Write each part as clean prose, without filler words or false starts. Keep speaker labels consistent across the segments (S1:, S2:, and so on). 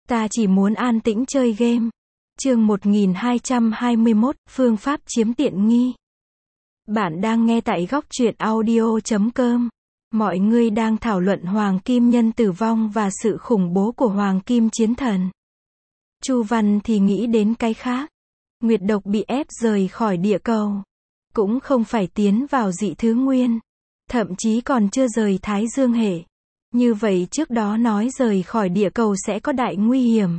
S1: Ta chỉ muốn an tĩnh chơi game. Chương 1221, phương pháp chiếm tiện nghi. Bạn đang nghe tại góc truyện audio.com. Mọi người đang thảo luận Hoàng Kim Nhân tử vong và sự khủng bố của Hoàng Kim Chiến Thần. Chu Văn thì nghĩ đến cái khác. Nguyệt Độc bị ép rời khỏi địa cầu. Cũng không phải tiến vào dị thứ nguyên. Thậm chí còn chưa rời Thái Dương hệ. Như vậy trước đó nói rời khỏi địa cầu sẽ có đại nguy hiểm.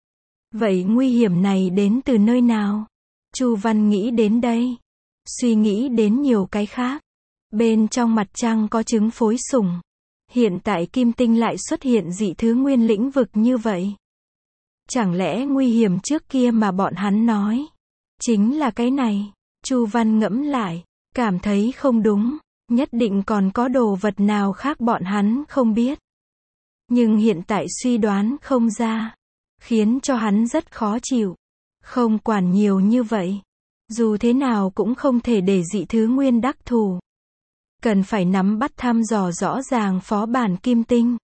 S1: Vậy nguy hiểm này đến từ nơi nào? Chu Văn nghĩ đến đây. Suy nghĩ đến nhiều cái khác. Bên trong mặt trăng có trứng phối sủng. Hiện tại Kim Tinh lại xuất hiện dị thứ nguyên lĩnh vực như vậy. Chẳng lẽ nguy hiểm trước kia mà bọn hắn nói chính là cái này? Chu Văn ngẫm lại, cảm thấy không đúng. Nhất định còn có đồ vật nào khác bọn hắn không biết. Nhưng hiện tại suy đoán không ra. Khiến cho hắn rất khó chịu. Không quản nhiều như vậy. Dù thế nào cũng không thể để dị thứ nguyên đắc thủ. Cần phải nắm bắt thăm dò rõ ràng phó bản Kim Tinh.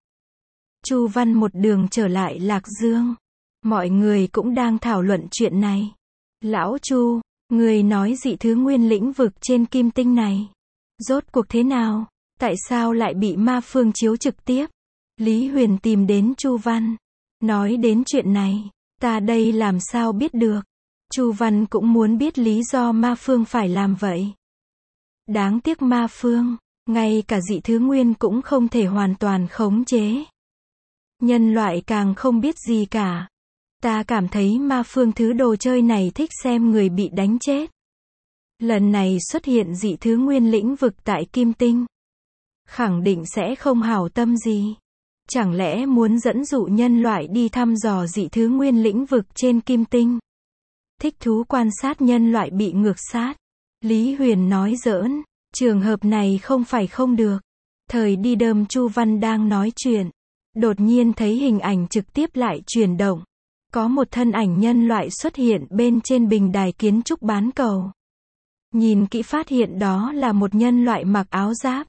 S1: Chu Văn một đường trở lại Lạc Dương. Mọi người cũng đang thảo luận chuyện này. Lão Chu, người nói dị thứ nguyên lĩnh vực trên Kim Tinh này. Rốt cuộc thế nào? Tại sao lại bị ma phương chiếu trực tiếp? Lý Huyền tìm đến Chu Văn. Nói đến chuyện này, ta đây làm sao biết được? Chu Văn cũng muốn biết lý do ma phương phải làm vậy. Đáng tiếc ma phương, ngay cả dị thứ nguyên cũng không thể hoàn toàn khống chế. Nhân loại càng không biết gì cả. Ta cảm thấy ma phương thứ đồ chơi này thích xem người bị đánh chết. Lần này xuất hiện dị thứ nguyên lĩnh vực tại Kim Tinh. Khẳng định sẽ không hảo tâm gì. Chẳng lẽ muốn dẫn dụ nhân loại đi thăm dò dị thứ nguyên lĩnh vực trên Kim Tinh? Thích thú quan sát nhân loại bị ngược sát. Lý Huyền nói giỡn. Trường hợp này không phải không được. Thời đi đơm Chu Văn đang nói chuyện. Đột nhiên thấy hình ảnh trực tiếp lại chuyển động. Có một thân ảnh nhân loại xuất hiện bên trên bình đài kiến trúc bán cầu. Nhìn kỹ phát hiện đó là một nhân loại mặc áo giáp.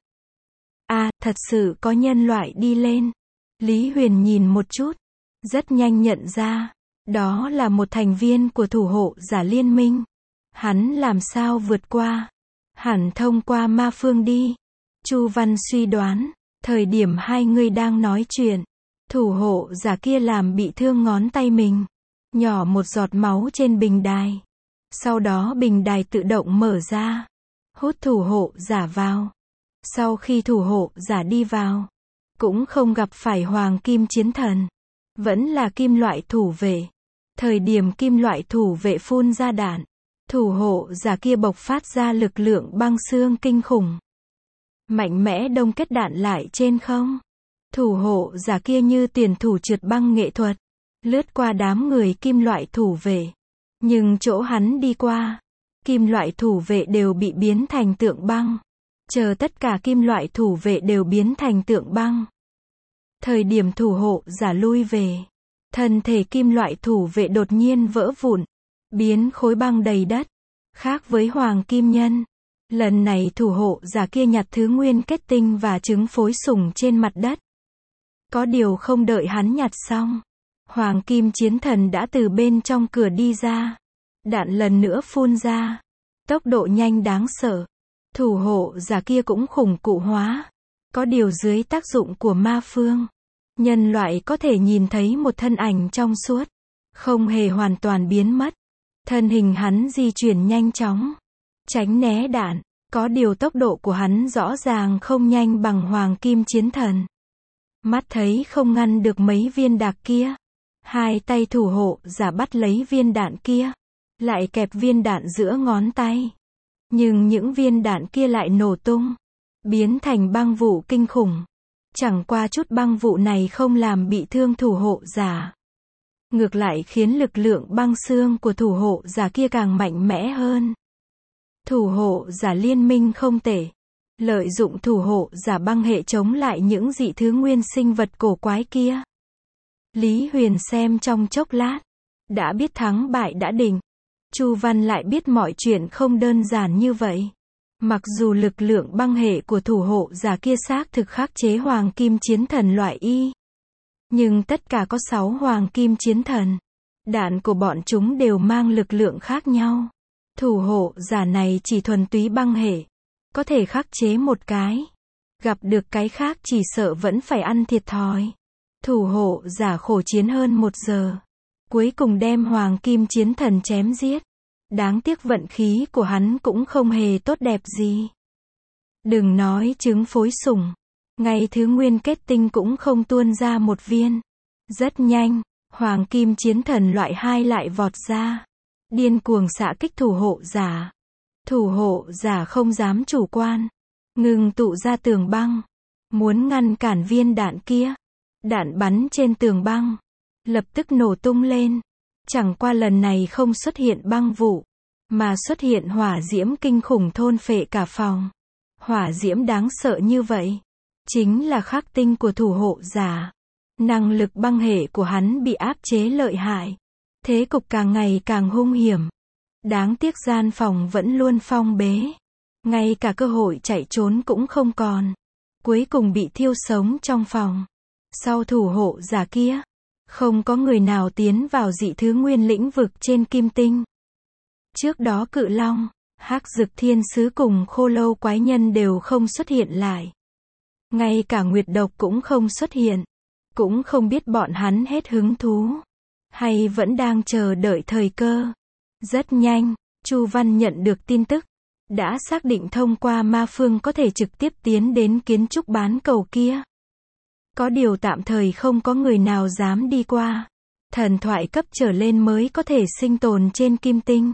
S1: À, thật sự có nhân loại đi lên. Lý Huyền nhìn một chút. Rất nhanh nhận ra. Đó là một thành viên của thủ hộ giả liên minh. Hắn làm sao vượt qua? Hẳn thông qua ma phương đi. Chu Văn suy đoán. Thời điểm hai người đang nói chuyện. Thủ hộ giả kia làm bị thương ngón tay mình. Nhỏ một giọt máu trên bình đài. Sau đó bình đài tự động mở ra. Hút thủ hộ giả vào. Sau khi thủ hộ giả đi vào. Cũng không gặp phải Hoàng Kim Chiến Thần. Vẫn là kim loại thủ vệ. Thời điểm kim loại thủ vệ phun ra đạn. Thủ hộ giả kia bộc phát ra lực lượng băng xương kinh khủng. Mạnh mẽ đông kết đạn lại trên không. Thủ hộ giả kia như tuyển thủ trượt băng nghệ thuật. Lướt qua đám người kim loại thủ vệ. Nhưng chỗ hắn đi qua. Kim loại thủ vệ đều bị biến thành tượng băng. Chờ tất cả kim loại thủ vệ đều biến thành tượng băng. Thời điểm thủ hộ giả lui về. Thân thể kim loại thủ vệ đột nhiên vỡ vụn. Biến khối băng đầy đất. Khác với Hoàng Kim Nhân. Lần này thủ hộ giả kia nhặt thứ nguyên kết tinh và trứng phối sủng trên mặt đất. Có điều không đợi hắn nhặt xong. Hoàng Kim Chiến Thần đã từ bên trong cửa đi ra. Đạn lần nữa phun ra. Tốc độ nhanh đáng sợ. Thủ hộ giả kia cũng khủng cụ hóa. Có điều dưới tác dụng của ma phương. Nhân loại có thể nhìn thấy một thân ảnh trong suốt. Không hề hoàn toàn biến mất. Thân hình hắn di chuyển nhanh chóng. Tránh né đạn. Có điều tốc độ của hắn rõ ràng không nhanh bằng Hoàng Kim Chiến Thần. Mắt thấy không ngăn được mấy viên đạn kia. Hai tay thủ hộ giả bắt lấy viên đạn kia. Lại kẹp viên đạn giữa ngón tay. Nhưng những viên đạn kia lại nổ tung. Biến thành băng vụ kinh khủng. Chẳng qua chút băng vụ này không làm bị thương thủ hộ giả. Ngược lại khiến lực lượng băng xương của thủ hộ giả kia càng mạnh mẽ hơn. Thủ hộ giả liên minh không tệ. Lợi dụng thủ hộ giả băng hệ chống lại những dị thứ nguyên sinh vật cổ quái kia. Lý Huyền xem trong chốc lát. Đã biết thắng bại đã định. Chu Văn lại biết mọi chuyện không đơn giản như vậy. Mặc dù lực lượng băng hệ của thủ hộ giả kia xác thực khắc chế Hoàng Kim Chiến Thần loại Y. Nhưng tất cả có 6 hoàng kim chiến thần. Đạn của bọn chúng đều mang lực lượng khác nhau. Thủ hộ giả này chỉ thuần túy băng hệ. Có thể khắc chế một cái. Gặp được cái khác chỉ sợ vẫn phải ăn thiệt thòi. Thủ hộ giả khổ chiến hơn 1 giờ. Cuối cùng đem hoàng kim chiến thần chém giết. Đáng tiếc vận khí của hắn cũng không hề tốt đẹp gì. Đừng nói trứng phối sủng. Ngay thứ nguyên kết tinh cũng không tuôn ra một viên. Rất nhanh, hoàng kim chiến thần loại 2 lại vọt ra. Điên cuồng xạ kích thủ hộ giả. Thủ hộ giả không dám chủ quan. Ngừng tụ ra tường băng. Muốn ngăn cản viên đạn kia. Đạn bắn trên tường băng. Lập tức nổ tung lên. Chẳng qua lần này không xuất hiện băng vụ. Mà xuất hiện hỏa diễm kinh khủng thôn phệ cả phòng. Hỏa diễm đáng sợ như vậy. Chính là khắc tinh của thủ hộ giả. Năng lực băng hệ của hắn bị áp chế lợi hại. Thế cục càng ngày càng hung hiểm. Đáng tiếc gian phòng vẫn luôn phong bế. Ngay cả cơ hội chạy trốn cũng không còn. Cuối cùng bị thiêu sống trong phòng. Sau thủ hộ giả kia, không có người nào tiến vào dị thứ nguyên lĩnh vực trên kim tinh. Trước đó cự long, hắc dực thiên sứ cùng khô lâu quái nhân đều không xuất hiện lại. Ngay cả nguyệt độc cũng không xuất hiện. Cũng không biết bọn hắn hết hứng thú. Hay vẫn đang chờ đợi thời cơ. Rất nhanh, Chu Văn nhận được tin tức. Đã xác định thông qua ma phương có thể trực tiếp tiến đến kiến trúc bán cầu kia. Có điều tạm thời không có người nào dám đi qua. Thần thoại cấp trở lên mới có thể sinh tồn trên kim tinh.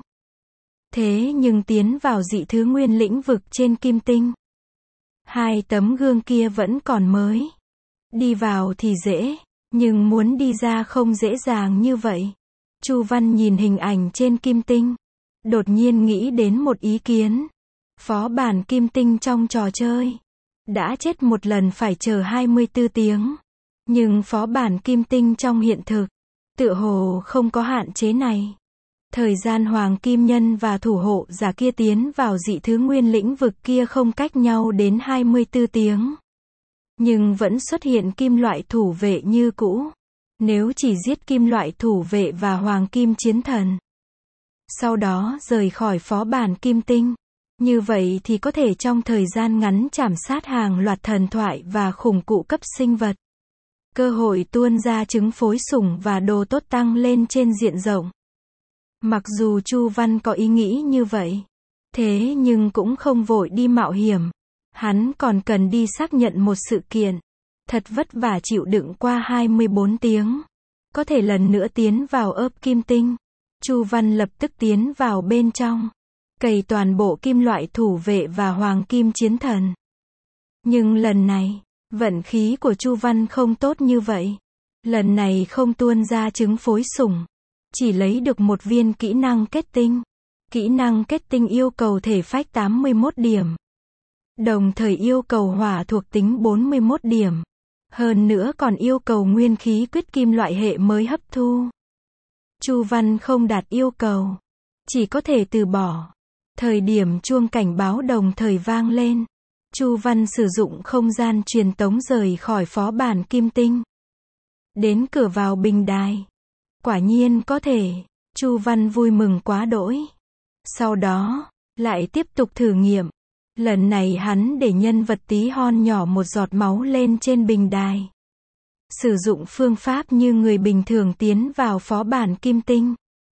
S1: Thế nhưng tiến vào dị thứ nguyên lĩnh vực trên kim tinh. 2 tấm gương kia vẫn còn mới. Đi vào thì dễ, nhưng muốn đi ra không dễ dàng như vậy. Chu Văn nhìn hình ảnh trên kim tinh. Đột nhiên nghĩ đến một ý kiến. Phó bản kim tinh trong trò chơi. Đã chết một lần phải chờ 24 tiếng. Nhưng phó bản kim tinh trong hiện thực. Tựa hồ không có hạn chế này. Thời gian hoàng kim nhân và thủ hộ giả kia tiến vào dị thứ nguyên lĩnh vực kia không cách nhau đến 24 tiếng. Nhưng vẫn xuất hiện kim loại thủ vệ như cũ. Nếu chỉ giết kim loại thủ vệ và hoàng kim chiến thần. Sau đó rời khỏi phó bản kim tinh. Như vậy thì có thể trong thời gian ngắn chảm sát hàng loạt thần thoại và khủng cụ cấp sinh vật. Cơ hội tuôn ra trứng phối sủng và đồ tốt tăng lên trên diện rộng. Mặc dù Chu Văn có ý nghĩ như vậy. Thế nhưng cũng không vội đi mạo hiểm. Hắn còn cần đi xác nhận một sự kiện. Thật vất vả chịu đựng qua 24 tiếng. Có thể lần nữa tiến vào ớp kim tinh. Chu Văn lập tức tiến vào bên trong. Cày toàn bộ kim loại thủ vệ và hoàng kim chiến thần. Nhưng lần này, vận khí của Chu Văn không tốt như vậy. Lần này không tuôn ra trứng phối sủng. Chỉ lấy được một viên kỹ năng kết tinh. Kỹ năng kết tinh yêu cầu thể phách 81 điểm. Đồng thời yêu cầu hỏa thuộc tính 41 điểm. Hơn nữa còn yêu cầu nguyên khí quyết kim loại hệ mới hấp thu. Chu Văn không đạt yêu cầu. Chỉ có thể từ bỏ. Thời điểm chuông cảnh báo đồng thời vang lên. Chu Văn sử dụng không gian truyền tống rời khỏi phó bản kim tinh. Đến cửa vào bình đài. Quả nhiên có thể. Chu Văn vui mừng quá đỗi. Sau đó, lại tiếp tục thử nghiệm. Lần này hắn để nhân vật tí hon nhỏ một giọt máu lên trên bình đài. Sử dụng phương pháp như người bình thường tiến vào phó bản kim tinh.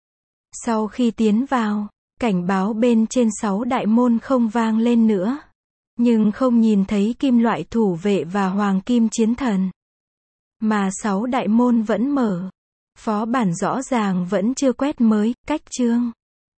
S1: Sau khi tiến vào, cảnh báo bên trên 6 đại môn không vang lên nữa. Nhưng không nhìn thấy kim loại thủ vệ và hoàng kim chiến thần. Mà 6 đại môn vẫn mở. Phó bản rõ ràng vẫn chưa quét mới, cách chương.